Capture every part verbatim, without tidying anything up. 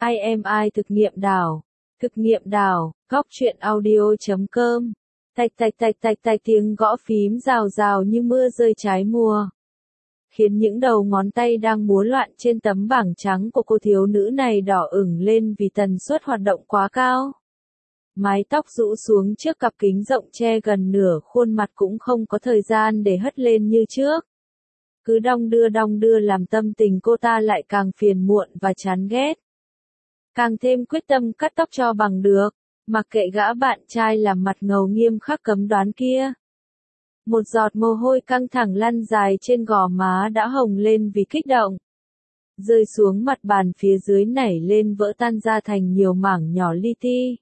i em i thực nghiệm đảo. Thực nghiệm đảo, góc truyện audio chấm com. Tạch tạch tạch tạch tạch tiếng gõ phím rào rào như mưa rơi trái mùa. Khiến những đầu ngón tay đang múa loạn trên tấm bảng trắng của cô thiếu nữ này đỏ ửng lên vì tần suất hoạt động quá cao. Mái tóc rũ xuống trước cặp kính rộng che gần nửa khuôn mặt cũng không có thời gian để hất lên như trước. Cứ đong đưa đong đưa làm tâm tình cô ta lại càng phiền muộn và chán ghét. Càng thêm quyết tâm cắt tóc cho bằng được, mặc kệ gã bạn trai làm mặt ngầu nghiêm khắc cấm đoán kia. Một giọt mồ hôi căng thẳng lăn dài trên gò má đã hồng lên vì kích động. Rơi xuống mặt bàn phía dưới nảy lên vỡ tan ra thành nhiều mảng nhỏ li ti.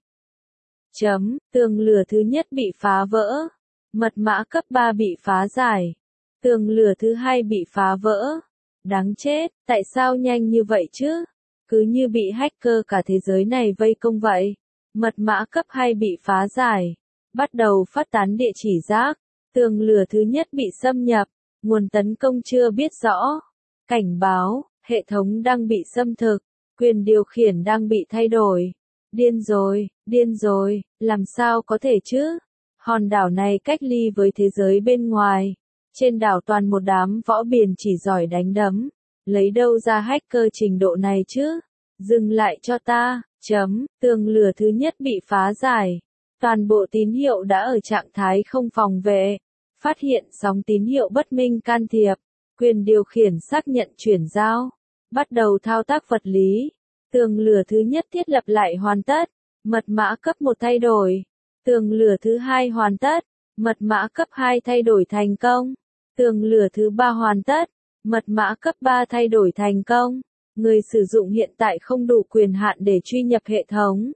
Chấm, tường lửa thứ nhất bị phá vỡ. Mật mã cấp ba bị phá giải. Tường lửa thứ hai bị phá vỡ. Đáng chết, tại sao nhanh như vậy chứ? Cứ như bị hacker cả thế giới này vây công vậy. Mật mã cấp hai bị phá giải. Bắt đầu phát tán địa chỉ rác. Tường lửa thứ nhất bị xâm nhập. Nguồn tấn công chưa biết rõ. Cảnh báo, hệ thống đang bị xâm thực. Quyền điều khiển đang bị thay đổi. Điên rồi, điên rồi, làm sao có thể chứ? Hòn đảo này cách ly với thế giới bên ngoài. Trên đảo toàn một đám võ biền chỉ giỏi đánh đấm. Lấy đâu ra hacker trình độ này chứ? Dừng lại cho ta, chấm, tường lửa thứ nhất bị phá giải. Toàn bộ tín hiệu đã ở trạng thái không phòng vệ. Phát hiện sóng tín hiệu bất minh can thiệp. Quyền điều khiển xác nhận chuyển giao. Bắt đầu thao tác vật lý. Tường lửa thứ nhất thiết lập lại hoàn tất. Mật mã cấp một thay đổi. Tường lửa thứ hai hoàn tất. Mật mã cấp hai thay đổi thành công. Tường lửa thứ ba hoàn tất. Mật mã cấp ba thay đổi thành công. Người sử dụng hiện tại không đủ quyền hạn để truy nhập hệ thống.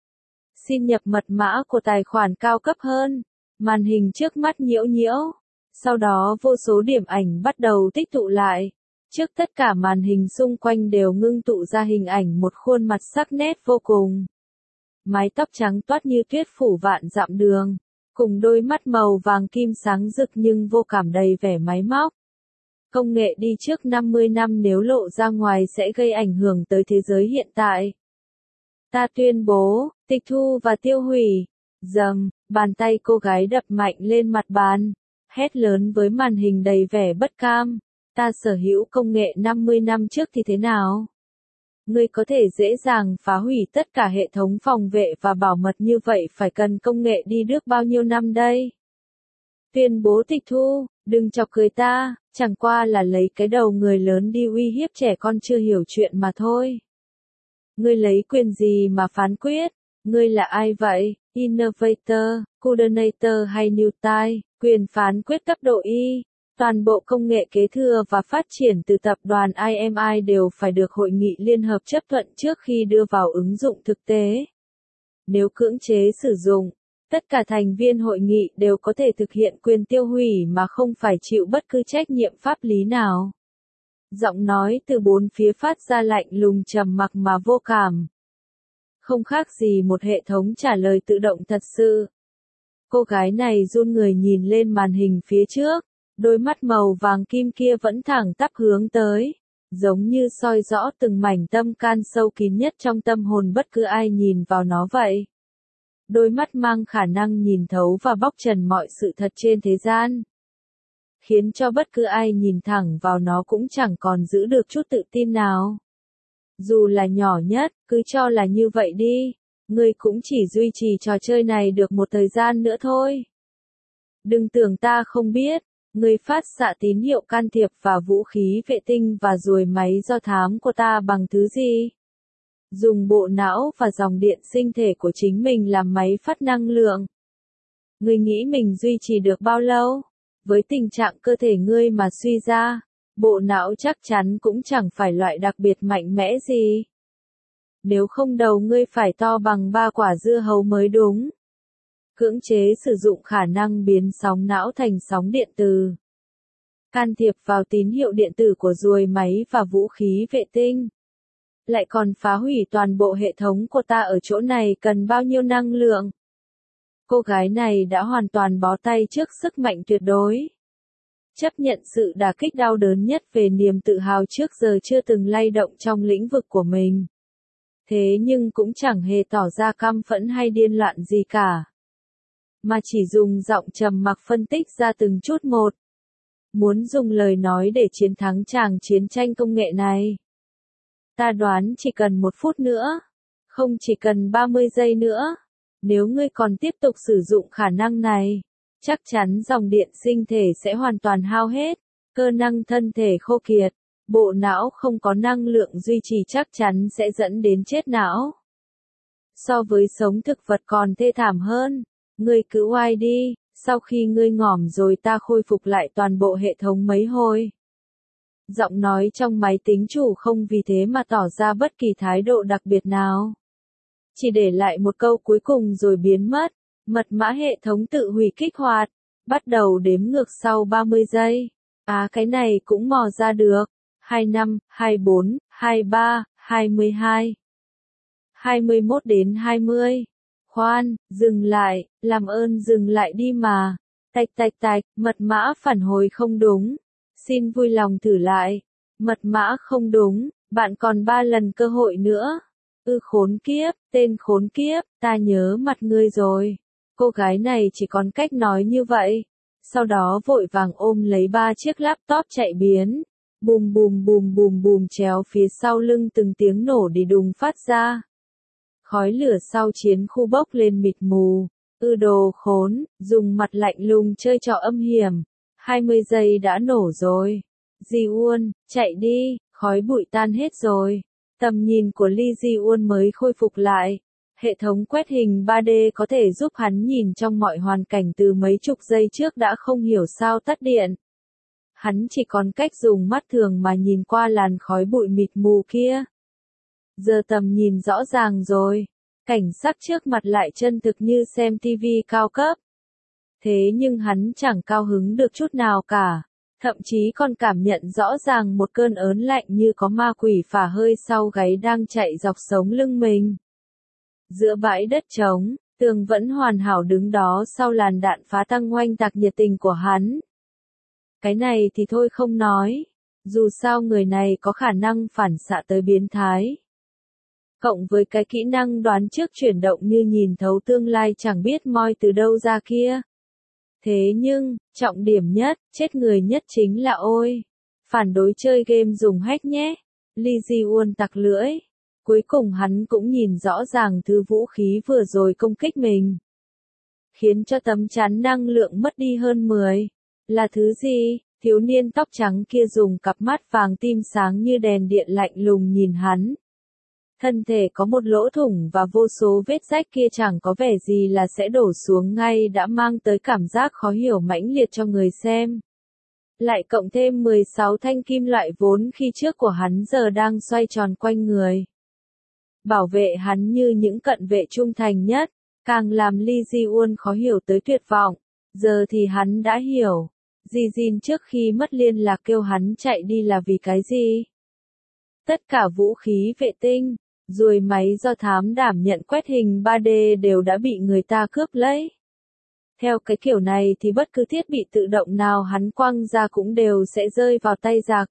Xin nhập mật mã của tài khoản cao cấp hơn. Màn hình trước mắt nhiễu nhiễu. Sau đó vô số điểm ảnh bắt đầu tích tụ lại. Trước tất cả màn hình xung quanh đều ngưng tụ ra hình ảnh một khuôn mặt sắc nét vô cùng. Mái tóc trắng toát như tuyết phủ vạn dặm đường. Cùng đôi mắt màu vàng kim sáng rực nhưng vô cảm đầy vẻ máy móc. Công nghệ đi trước năm mươi năm nếu lộ ra ngoài sẽ gây ảnh hưởng tới thế giới hiện tại. Ta tuyên bố, tịch thu và tiêu hủy. Dầm, bàn tay cô gái đập mạnh lên mặt bàn. Hét lớn với màn hình đầy vẻ bất cam. Ta sở hữu công nghệ năm mươi năm trước thì thế nào? Ngươi có thể dễ dàng phá hủy tất cả hệ thống phòng vệ và bảo mật như vậy phải cần công nghệ đi được bao nhiêu năm đây? Tuyên bố tịch thu, đừng chọc cười ta, chẳng qua là lấy cái đầu người lớn đi uy hiếp trẻ con chưa hiểu chuyện mà thôi. Ngươi lấy quyền gì mà phán quyết? Ngươi là ai vậy? Innovator, Coordinator hay Newtype? Quyền phán quyết cấp độ Y. Toàn bộ công nghệ kế thừa và phát triển từ tập đoàn i em i đều phải được Hội nghị Liên hợp chấp thuận trước khi đưa vào ứng dụng thực tế. Nếu cưỡng chế sử dụng, tất cả thành viên hội nghị đều có thể thực hiện quyền tiêu hủy mà không phải chịu bất cứ trách nhiệm pháp lý nào. Giọng nói từ bốn phía phát ra lạnh lùng trầm mặc mà vô cảm. Không khác gì một hệ thống trả lời tự động thật sự. Cô gái này run người nhìn lên màn hình phía trước. Đôi mắt màu vàng kim kia vẫn thẳng tắp hướng tới, giống như soi rõ từng mảnh tâm can sâu kín nhất trong tâm hồn bất cứ ai nhìn vào nó vậy. Đôi mắt mang khả năng nhìn thấu và bóc trần mọi sự thật trên thế gian. Khiến cho bất cứ ai nhìn thẳng vào nó cũng chẳng còn giữ được chút tự tin nào. Dù là nhỏ nhất, cứ cho là như vậy đi, ngươi cũng chỉ duy trì trò chơi này được một thời gian nữa thôi. Đừng tưởng ta không biết. Ngươi phát xạ tín hiệu can thiệp và vũ khí vệ tinh và ruồi máy do thám của ta bằng thứ gì? Dùng bộ não và dòng điện sinh thể của chính mình làm máy phát năng lượng. Ngươi nghĩ mình duy trì được bao lâu? Với tình trạng cơ thể ngươi mà suy ra, bộ não chắc chắn cũng chẳng phải loại đặc biệt mạnh mẽ gì. Nếu không đầu ngươi phải to bằng ba quả dưa hấu mới đúng. Cưỡng chế sử dụng khả năng biến sóng não thành sóng điện từ. Can thiệp vào tín hiệu điện tử của ruồi máy và vũ khí vệ tinh. Lại còn phá hủy toàn bộ hệ thống của ta ở chỗ này cần bao nhiêu năng lượng? Cô gái này đã hoàn toàn bó tay trước sức mạnh tuyệt đối. Chấp nhận sự đả kích đau đớn nhất về niềm tự hào trước giờ chưa từng lay động trong lĩnh vực của mình. Thế nhưng cũng chẳng hề tỏ ra căm phẫn hay điên loạn gì cả. Mà chỉ dùng giọng trầm mặc phân tích ra từng chút một. Muốn dùng lời nói để chiến thắng tràng chiến tranh công nghệ này. Ta đoán chỉ cần một phút nữa. Không chỉ cần ba mươi giây nữa. Nếu ngươi còn tiếp tục sử dụng khả năng này, chắc chắn dòng điện sinh thể sẽ hoàn toàn hao hết, cơ năng thân thể khô kiệt, bộ não không có năng lượng duy trì chắc chắn sẽ dẫn đến chết não. So với sống thực vật còn thê thảm hơn, ngươi cứ oai đi, sau khi ngươi ngỏm rồi ta khôi phục lại toàn bộ hệ thống mấy hồi. Giọng nói trong máy tính chủ không vì thế mà tỏ ra bất kỳ thái độ đặc biệt nào. Chỉ để lại một câu cuối cùng rồi biến mất, mật mã hệ thống tự hủy kích hoạt, bắt đầu đếm ngược sau ba mươi giây. À cái này cũng mò ra được, hai mươi lăm, hai mươi bốn, hai mươi ba, hai mươi hai, hai mươi mốt đến hai mươi. Khoan, dừng lại, làm ơn dừng lại đi mà. Tạch tạch tạch, mật mã phản hồi không đúng. Xin vui lòng thử lại. Mật mã không đúng, bạn còn ba lần cơ hội nữa. Ư khốn kiếp, tên khốn kiếp, ta nhớ mặt ngươi rồi. Cô gái này chỉ còn cách nói như vậy. Sau đó vội vàng ôm lấy ba chiếc laptop chạy biến. Bùm bùm bùm bùm bùm chéo phía sau lưng từng tiếng nổ đi đùng phát ra. Khói lửa sau chiến khu bốc lên mịt mù. Ư đồ khốn, dùng mặt lạnh lùng chơi trò âm hiểm. hai mươi giây đã nổ rồi. Ji Won, chạy đi, khói bụi tan hết rồi. Tầm nhìn của Lee Ji Won mới khôi phục lại. Hệ thống quét hình ba D có thể giúp hắn nhìn trong mọi hoàn cảnh từ mấy chục giây trước đã không hiểu sao tắt điện. Hắn chỉ còn cách dùng mắt thường mà nhìn qua làn khói bụi mịt mù kia. Giờ tầm nhìn rõ ràng rồi. Cảnh sắc trước mặt lại chân thực như xem ti vi cao cấp. Thế nhưng hắn chẳng cao hứng được chút nào cả. Thậm chí còn cảm nhận rõ ràng một cơn ớn lạnh như có ma quỷ phả hơi sau gáy đang chạy dọc sống lưng mình. Giữa bãi đất trống, Tường vẫn hoàn hảo đứng đó sau làn đạn phá tăng oanh tạc nhiệt tình của hắn. Cái này thì thôi không nói. Dù sao người này có khả năng phản xạ tới biến thái. Cộng với cái kỹ năng đoán trước chuyển động như nhìn thấu tương lai chẳng biết moi từ đâu ra kia. Thế nhưng, trọng điểm nhất, chết người nhất chính là ôi. Phản đối chơi game dùng hack nhé. Lee Ji Won tặc lưỡi. Cuối cùng hắn cũng nhìn rõ ràng thứ vũ khí vừa rồi công kích mình. Khiến cho tấm chắn năng lượng mất đi hơn mười. Là thứ gì? Thiếu niên tóc trắng kia dùng cặp mắt vàng tim sáng như đèn điện lạnh lùng nhìn hắn. Thân thể có một lỗ thủng và vô số vết rách kia chẳng có vẻ gì là sẽ đổ xuống ngay đã mang tới cảm giác khó hiểu mãnh liệt cho người xem. Lại cộng thêm mười sáu thanh kim loại vốn khi trước của hắn giờ đang xoay tròn quanh người. Bảo vệ hắn như những cận vệ trung thành nhất, càng làm Lee Ji Won khó hiểu tới tuyệt vọng. Giờ thì hắn đã hiểu. Ji Jin trước khi mất liên lạc kêu hắn chạy đi là vì cái gì? Tất cả vũ khí vệ tinh, ruồi máy do thám đảm nhận quét hình ba D đều đã bị người ta cướp lấy. Theo cái kiểu này thì bất cứ thiết bị tự động nào hắn quăng ra cũng đều sẽ rơi vào tay giặc.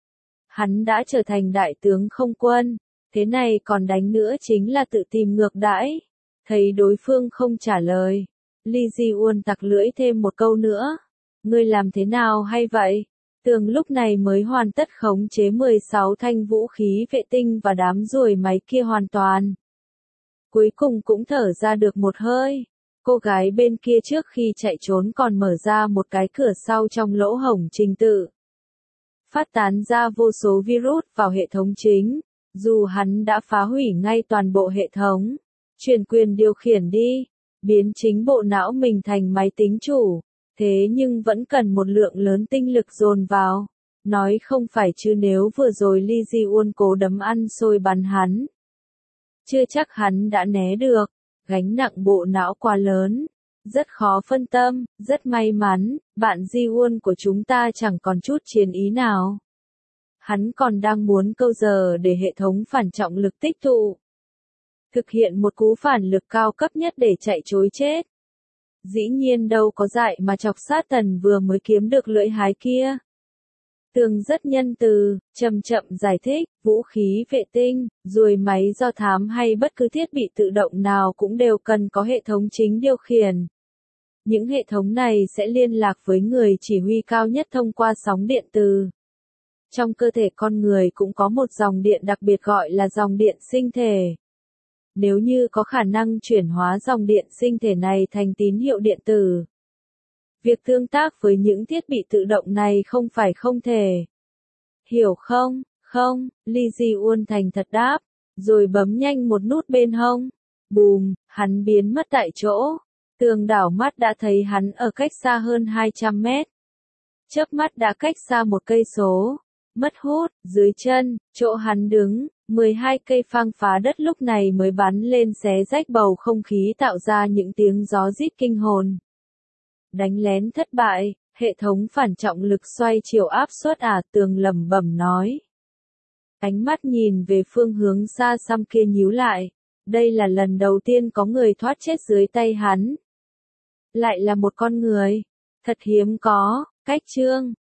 Hắn đã trở thành đại tướng không quân, thế này còn đánh nữa chính là tự tìm ngược đãi. Thấy đối phương không trả lời, Lee Ji Won tặc lưỡi thêm một câu nữa. Ngươi làm thế nào hay vậy? Tường lúc này mới hoàn tất khống chế mười sáu thanh vũ khí vệ tinh và đám ruồi máy kia hoàn toàn. Cuối cùng cũng thở ra được một hơi. Cô gái bên kia trước khi chạy trốn còn mở ra một cái cửa sau trong lỗ hổng trình tự. Phát tán ra vô số virus vào hệ thống chính. Dù hắn đã phá hủy ngay toàn bộ hệ thống. Chuyển quyền điều khiển đi. Biến chính bộ não mình thành máy tính chủ. Thế nhưng vẫn cần một lượng lớn tinh lực dồn vào. Nói không phải chứ nếu vừa rồi Lee Ji Won cố đấm ăn xôi bắn hắn. Chưa chắc hắn đã né được. Gánh nặng bộ não quá lớn. Rất khó phân tâm, rất may mắn, bạn Ji Won của chúng ta chẳng còn chút chiến ý nào. Hắn còn đang muốn câu giờ để hệ thống phản trọng lực tích tụ. Thực hiện một cú phản lực cao cấp nhất để chạy trối chết. Dĩ nhiên đâu có dại mà chọc sát tần vừa mới kiếm được lưỡi hái kia. Tường rất nhân từ, chậm chậm giải thích, vũ khí vệ tinh, ruồi máy do thám hay bất cứ thiết bị tự động nào cũng đều cần có hệ thống chính điều khiển. Những hệ thống này sẽ liên lạc với người chỉ huy cao nhất thông qua sóng điện từ. Trong cơ thể con người cũng có một dòng điện đặc biệt gọi là dòng điện sinh thể. Nếu như có khả năng chuyển hóa dòng điện sinh thể này thành tín hiệu điện tử, việc tương tác với những thiết bị tự động này không phải không thể. Hiểu không? Không, Ly Ji Uôn thành thật đáp, rồi bấm nhanh một nút bên hông. Bùm, hắn biến mất tại chỗ. Tường đảo mắt đã thấy hắn ở cách xa hơn hai trăm mét. Chớp mắt đã cách xa một cây số. Mất hút, dưới chân, chỗ hắn đứng, mười hai cây phang phá đất lúc này mới bắn lên xé rách bầu không khí tạo ra những tiếng gió rít kinh hồn. Đánh lén thất bại, hệ thống phản trọng lực xoay chiều áp suất à, Tường lẩm bẩm nói. Ánh mắt nhìn về phương hướng xa xăm kia nhíu lại. Đây là lần đầu tiên có người thoát chết dưới tay hắn. Lại là một con người. Thật hiếm có, cách chương.